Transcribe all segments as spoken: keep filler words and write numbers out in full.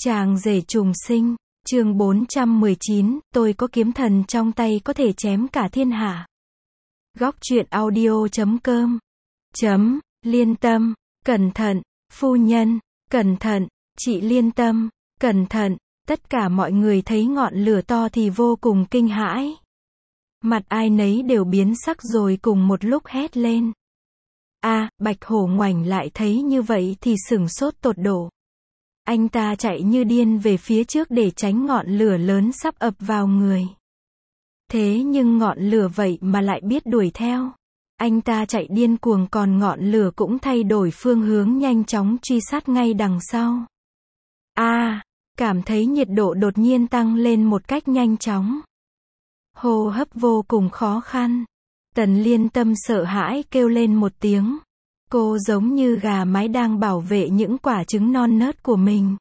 Chàng rể trùng sinh, chương bốn trăm mười chín, tôi có kiếm thần trong tay có thể chém cả thiên hạ. Góc truyện audio chấm com chấm, Liên Tâm, cẩn thận, phu nhân, cẩn thận, chị Liên Tâm, cẩn thận, tất cả mọi người thấy ngọn lửa to thì vô cùng kinh hãi. Mặt ai nấy đều biến sắc rồi cùng một lúc hét lên. A, Bạch Hổ ngoảnh lại thấy như vậy thì sửng sốt tột độ. Anh ta chạy như điên về phía trước để tránh ngọn lửa lớn sắp ập vào người. Thế nhưng ngọn lửa vậy mà lại biết đuổi theo. Anh ta chạy điên cuồng còn ngọn lửa cũng thay đổi phương hướng nhanh chóng truy sát ngay đằng sau. A, à, cảm thấy nhiệt độ đột nhiên tăng lên một cách nhanh chóng. Hô hấp vô cùng khó khăn. Tần Liên Tâm sợ hãi kêu lên một tiếng. Cô giống như gà mái đang bảo vệ những quả trứng non nớt của mình.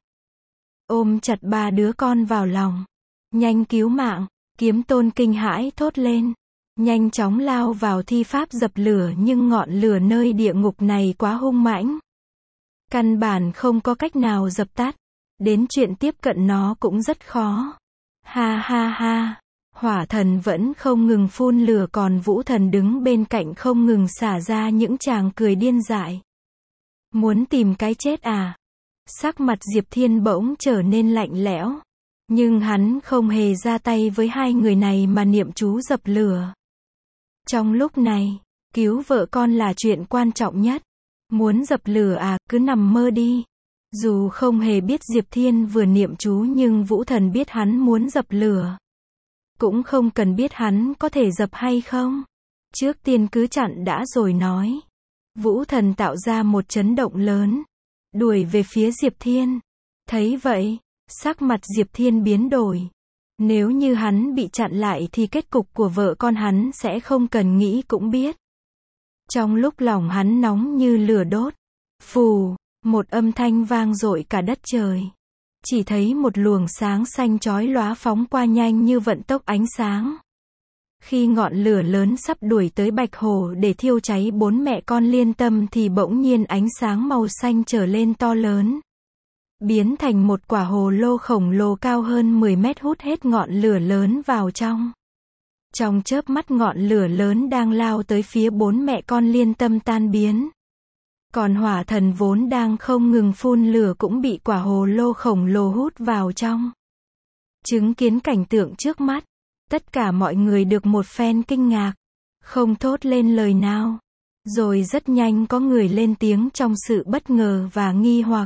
Ôm chặt ba đứa con vào lòng. Nhanh cứu mạng, Kiếm Tôn kinh hãi thốt lên. Nhanh chóng lao vào thi pháp dập lửa nhưng ngọn lửa nơi địa ngục này quá hung mãnh. Căn bản không có cách nào dập tắt. Đến chuyện tiếp cận nó cũng rất khó. Ha ha ha. Hỏa thần vẫn không ngừng phun lửa còn Vũ thần đứng bên cạnh không ngừng xả ra những tràng cười điên dại. Muốn tìm cái chết à? Sắc mặt Diệp Thiên bỗng trở nên lạnh lẽo. Nhưng hắn không hề ra tay với hai người này mà niệm chú dập lửa. Trong lúc này, cứu vợ con là chuyện quan trọng nhất. Muốn dập lửa à, cứ nằm mơ đi. Dù không hề biết Diệp Thiên vừa niệm chú nhưng Vũ thần biết hắn muốn dập lửa. Cũng không cần biết hắn có thể dập hay không. Trước tiên cứ chặn đã rồi nói. Vũ thần tạo ra một chấn động lớn. Đuổi về phía Diệp Thiên. Thấy vậy, sắc mặt Diệp Thiên biến đổi. Nếu như hắn bị chặn lại thì kết cục của vợ con hắn sẽ không cần nghĩ cũng biết. Trong lúc lòng hắn nóng như lửa đốt. Phù, một âm thanh vang dội cả đất trời. Chỉ thấy một luồng sáng xanh chói lóa phóng qua nhanh như vận tốc ánh sáng. Khi ngọn lửa lớn sắp đuổi tới Bạch Hổ để thiêu cháy bốn mẹ con Liên Tâm thì bỗng nhiên ánh sáng màu xanh trở lên to lớn. Biến thành một quả hồ lô khổng lồ cao hơn mười mét hút hết ngọn lửa lớn vào trong. Trong chớp mắt ngọn lửa lớn đang lao tới phía bốn mẹ con Liên Tâm tan biến. Còn hỏa thần vốn đang không ngừng phun lửa cũng bị quả hồ lô khổng lồ hút vào trong. Chứng kiến cảnh tượng trước mắt, tất cả mọi người được một phen kinh ngạc, không thốt lên lời nào. Rồi rất nhanh có người lên tiếng trong sự bất ngờ và nghi hoặc.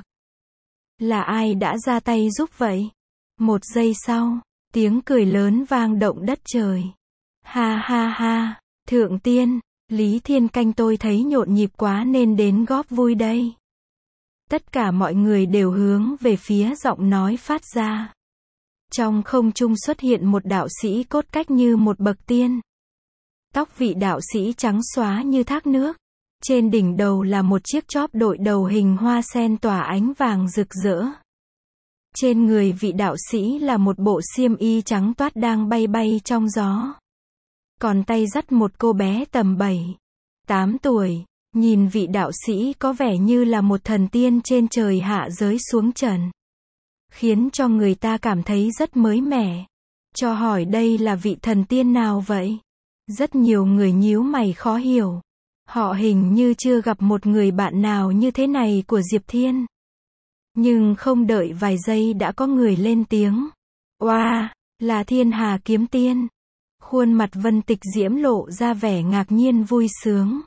Là ai đã ra tay giúp vậy? Một giây sau, tiếng cười lớn vang động đất trời. Ha ha ha, Thượng Tiên. Lý Thiên Canh tôi thấy nhộn nhịp quá nên đến góp vui đây. Tất cả mọi người đều hướng về phía giọng nói phát ra. Trong không trung xuất hiện một đạo sĩ cốt cách như một bậc tiên. Tóc vị đạo sĩ trắng xóa như thác nước. Trên đỉnh đầu là một chiếc chóp đội đầu hình hoa sen tỏa ánh vàng rực rỡ. Trên người vị đạo sĩ là một bộ xiêm y trắng toát đang bay bay trong gió. Còn tay dắt một cô bé tầm bảy, tám tuổi, nhìn vị đạo sĩ có vẻ như là một thần tiên trên trời hạ giới xuống trần. Khiến cho người ta cảm thấy rất mới mẻ. Cho hỏi đây là vị thần tiên nào vậy? Rất nhiều người nhíu mày khó hiểu. Họ hình như chưa gặp một người bạn nào như thế này của Diệp Thiên. Nhưng không đợi vài giây đã có người lên tiếng. Oa, là Thiên Hà Kiếm Tiên. Khuôn mặt Vân Tịch Diễm lộ ra vẻ ngạc nhiên vui sướng.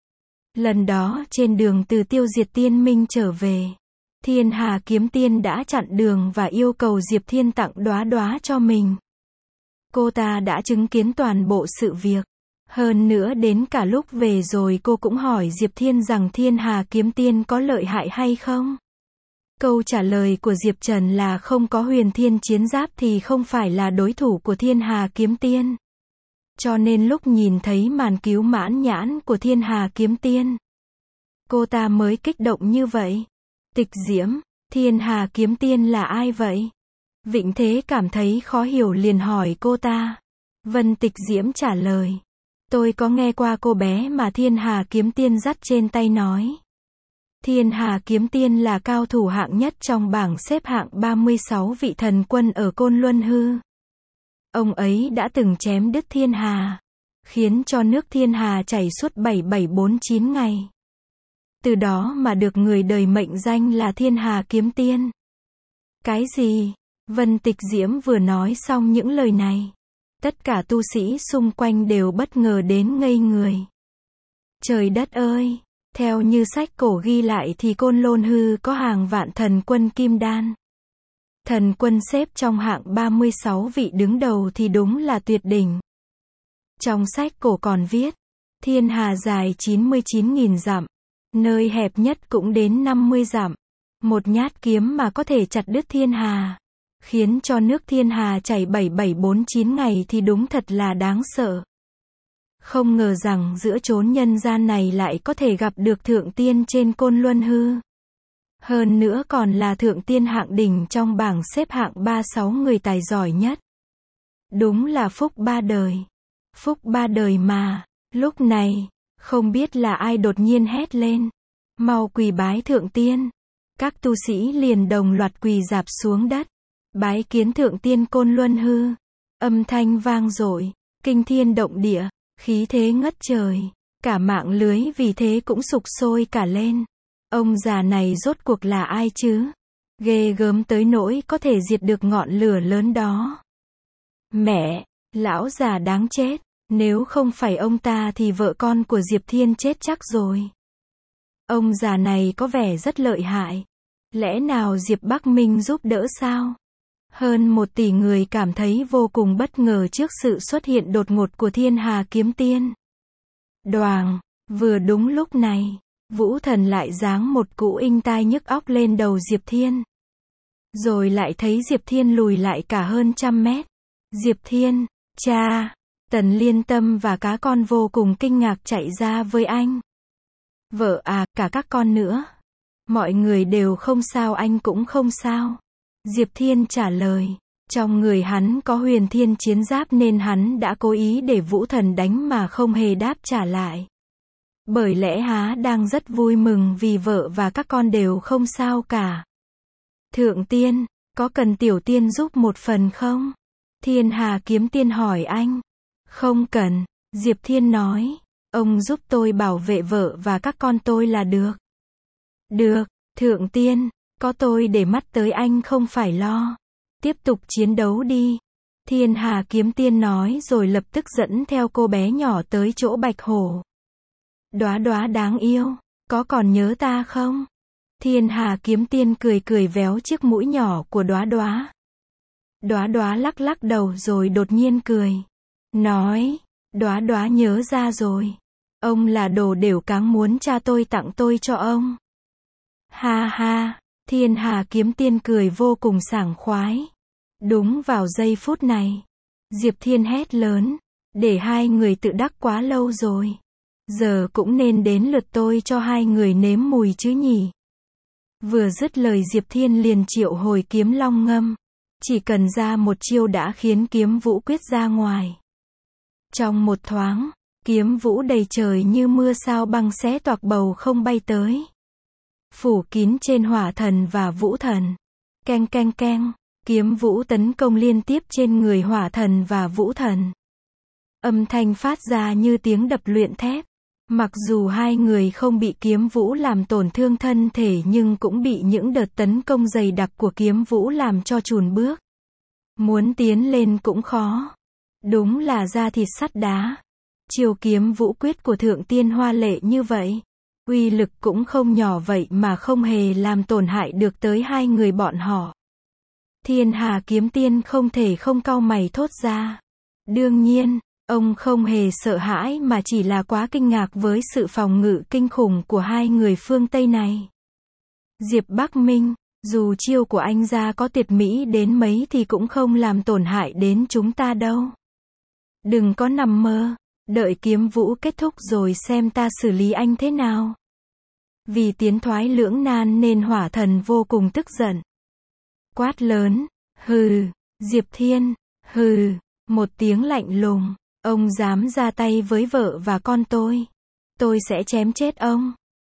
Lần đó trên đường từ Tiêu Diệt Tiên Minh trở về, Thiên Hà Kiếm Tiên đã chặn đường và yêu cầu Diệp Thiên tặng đóa đóa cho mình. Cô ta đã chứng kiến toàn bộ sự việc. Hơn nữa đến cả lúc về rồi cô cũng hỏi Diệp Thiên rằng Thiên Hà Kiếm Tiên có lợi hại hay không. Câu trả lời của Diệp Trần là không có huyền thiên chiến giáp thì không phải là đối thủ của Thiên Hà Kiếm Tiên. Cho nên lúc nhìn thấy màn cứu mãn nhãn của Thiên Hà Kiếm Tiên, cô ta mới kích động như vậy. Tịch Diễm, Thiên Hà Kiếm Tiên là ai vậy? Vịnh Thế cảm thấy khó hiểu liền hỏi cô ta. Vân Tịch Diễm trả lời. Tôi có nghe qua cô bé mà Thiên Hà Kiếm Tiên dắt trên tay nói. Thiên Hà Kiếm Tiên là cao thủ hạng nhất trong bảng xếp hạng ba mươi sáu vị thần quân ở Côn Luân Hư. Ông ấy đã từng chém đứt thiên hà, khiến cho nước thiên hà chảy suốt bảy bảy bốn chín ngày. Từ đó mà được người đời mệnh danh là Thiên Hà Kiếm Tiên. Cái gì? Vân Tịch Diễm vừa nói xong những lời này, tất cả tu sĩ xung quanh đều bất ngờ đến ngây người. Trời đất ơi! Theo như sách cổ ghi lại thì Côn Lôn Hư có hàng vạn thần quân kim đan. Thần quân xếp trong hạng ba mươi sáu vị đứng đầu thì đúng là tuyệt đỉnh. Trong sách cổ còn viết, thiên hà dài chín mươi chín nghìn dặm, nơi hẹp nhất cũng đến năm mươi dặm. Một nhát kiếm mà có thể chặt đứt thiên hà, khiến cho nước thiên hà chảy bảy bảy bốn chín ngày thì đúng thật là đáng sợ. Không ngờ rằng giữa chốn nhân gian này lại có thể gặp được thượng tiên trên Côn Luân Hư. Hơn nữa còn là thượng tiên hạng đỉnh trong bảng xếp hạng ba mươi sáu người tài giỏi nhất. Đúng là phúc ba đời. Phúc ba đời mà. Lúc này, không biết là ai đột nhiên hét lên, mau quỳ bái thượng tiên. Các tu sĩ liền đồng loạt quỳ rạp xuống đất, bái kiến thượng tiên Côn Luân Hư. Âm thanh vang dội, kinh thiên động địa, khí thế ngất trời, cả mạng lưới vì thế cũng sục sôi cả lên. Ông già này rốt cuộc là ai chứ? Ghê gớm tới nỗi có thể diệt được ngọn lửa lớn đó. Mẹ, lão già đáng chết, nếu không phải ông ta thì vợ con của Diệp Thiên chết chắc rồi. Ông già này có vẻ rất lợi hại. Lẽ nào Diệp Bắc Minh giúp đỡ sao? Hơn một tỷ người cảm thấy vô cùng bất ngờ trước sự xuất hiện đột ngột của Thiên Hà Kiếm Tiên. Đoàng, vừa đúng lúc này, Vũ Thần lại giáng một cú inh tai nhức óc lên đầu Diệp Thiên. Rồi lại thấy Diệp Thiên lùi lại cả hơn trăm mét. Diệp Thiên, cha, Tần Liên Tâm và cá con vô cùng kinh ngạc chạy ra với anh. Vợ à, cả các con nữa. Mọi người đều không sao, anh cũng không sao. Diệp Thiên trả lời, trong người hắn có huyền thiên chiến giáp nên hắn đã cố ý để Vũ Thần đánh mà không hề đáp trả lại. Bởi lẽ há đang rất vui mừng vì vợ và các con đều không sao cả. Thượng tiên, có cần tiểu tiên giúp một phần không? Thiên Hà Kiếm Tiên hỏi anh. Không cần, Diệp Thiên nói, ông giúp tôi bảo vệ vợ và các con tôi là được. Được, thượng tiên, có tôi để mắt tới anh không phải lo. Tiếp tục chiến đấu đi. Thiên Hà Kiếm Tiên nói rồi lập tức dẫn theo cô bé nhỏ tới chỗ Bạch Hổ. Đóa đóa đáng yêu, có còn nhớ ta không? Thiên Hà Kiếm Tiên cười cười véo chiếc mũi nhỏ của Đóa đóa. Đóa đóa lắc lắc đầu rồi đột nhiên cười. Nói, Đóa đóa nhớ ra rồi. Ông là đồ đểu cáng muốn cha tôi tặng tôi cho ông. Ha ha, Thiên Hà Kiếm Tiên cười vô cùng sảng khoái. Đúng vào giây phút này, Diệp Thiên hét lớn, để hai người tự đắc quá lâu rồi. Giờ cũng nên đến lượt tôi cho hai người nếm mùi chứ nhỉ. Vừa dứt lời Diệp Thiên liền triệu hồi kiếm long ngâm. Chỉ cần ra một chiêu đã khiến kiếm vũ quyết ra ngoài. Trong một thoáng, kiếm vũ đầy trời như mưa sao băng xé toạc bầu không bay tới. Phủ kín trên hỏa thần và vũ thần. Keng keng keng, kiếm vũ tấn công liên tiếp trên người hỏa thần và vũ thần. Âm thanh phát ra như tiếng đập luyện thép. Mặc dù hai người không bị kiếm vũ làm tổn thương thân thể nhưng cũng bị những đợt tấn công dày đặc của kiếm vũ làm cho chùn bước. Muốn tiến lên cũng khó. Đúng là da thịt sắt đá. Chiêu kiếm vũ quyết của thượng tiên hoa lệ như vậy. Uy lực cũng không nhỏ vậy mà không hề làm tổn hại được tới hai người bọn họ. Thiên Hà Kiếm Tiên không thể không cau mày thốt ra. Đương nhiên, ông không hề sợ hãi mà chỉ là quá kinh ngạc với sự phòng ngự kinh khủng của hai người phương Tây này. Diệp Bắc Minh, dù chiêu của anh ra có tuyệt mỹ đến mấy thì cũng không làm tổn hại đến chúng ta đâu. Đừng có nằm mơ, đợi kiếm vũ kết thúc rồi xem ta xử lý anh thế nào. Vì tiến thoái lưỡng nan nên hỏa thần vô cùng tức giận. Quát lớn, hừ, Diệp Thiên, hừ, một tiếng lạnh lùng, ông dám ra tay với vợ và con tôi. Tôi sẽ chém chết ông.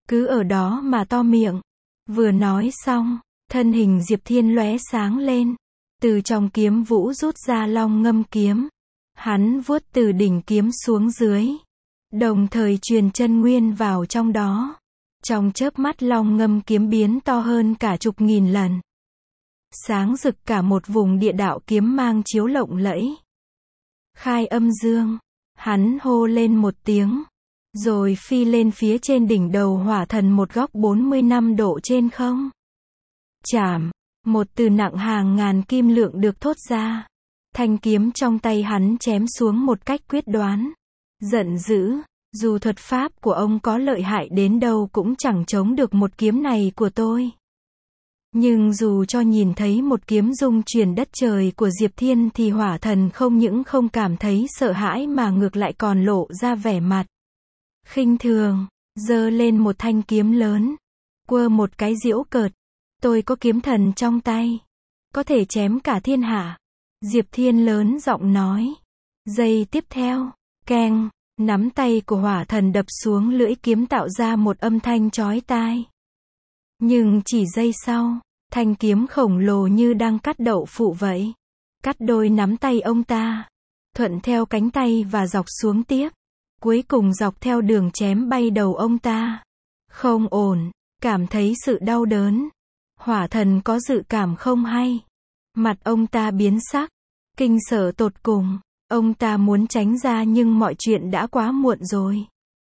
cứ ở đó mà to miệng. Vừa nói xong, thân hình Diệp Thiên lóe sáng lên, từ trong kiếm vũ rút ra long ngâm kiếm. Hắn vuốt từ đỉnh kiếm xuống dưới, đồng thời truyền chân nguyên vào trong đó. Trong chớp mắt long ngâm kiếm biến to hơn cả chục nghìn lần. Sáng rực cả một vùng địa đạo kiếm mang chiếu lộng lẫy. Khai âm dương, hắn hô lên một tiếng, rồi phi lên phía trên đỉnh đầu hỏa thần một góc bốn mươi lăm độ trên không. Chảm, một từ nặng hàng ngàn kim lượng được thốt ra. Thanh kiếm trong tay hắn chém xuống một cách quyết đoán. Giận dữ, dù thuật pháp của ông có lợi hại đến đâu cũng chẳng chống được một kiếm này của tôi. Nhưng dù cho nhìn thấy một kiếm dung chuyển đất trời của Diệp Thiên thì hỏa thần không những không cảm thấy sợ hãi mà ngược lại còn lộ ra vẻ mặt khinh thường, giơ lên một thanh kiếm lớn, quơ một cái giễu cợt. Tôi có kiếm thần trong tay, có thể chém cả thiên hạ. Diệp Thiên lớn giọng nói. Giây tiếp theo, keng, nắm tay của hỏa thần đập xuống lưỡi kiếm tạo ra một âm thanh chói tai. Nhưng chỉ giây sau, thanh kiếm khổng lồ như đang cắt đậu phụ vậy. Cắt đôi nắm tay ông ta, thuận theo cánh tay và dọc xuống tiếp. Cuối cùng dọc theo đường chém bay đầu ông ta. Không ổn, cảm thấy sự đau đớn. Hỏa thần có dự cảm không hay. Mặt ông ta biến sắc, kinh sợ tột cùng. Ông ta muốn tránh ra nhưng mọi chuyện đã quá muộn rồi.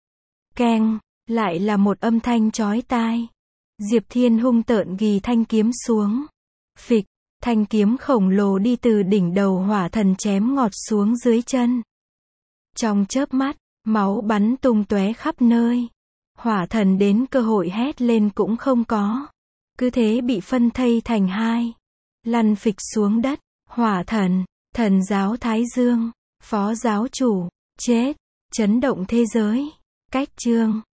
Keng, lại là một âm thanh chói tai. Diệp Thiên hung tợn ghi thanh kiếm xuống. Phịch, thanh kiếm khổng lồ đi từ đỉnh đầu hỏa thần chém ngọt xuống dưới chân. Trong chớp mắt, máu bắn tung tóe khắp nơi. Hỏa thần đến cơ hội hét lên cũng không có. Cứ thế bị phân thây thành hai. Lăn phịch xuống đất. Hỏa thần, thần giáo Thái Dương, phó giáo chủ, chết, chấn động thế giới. Cách chương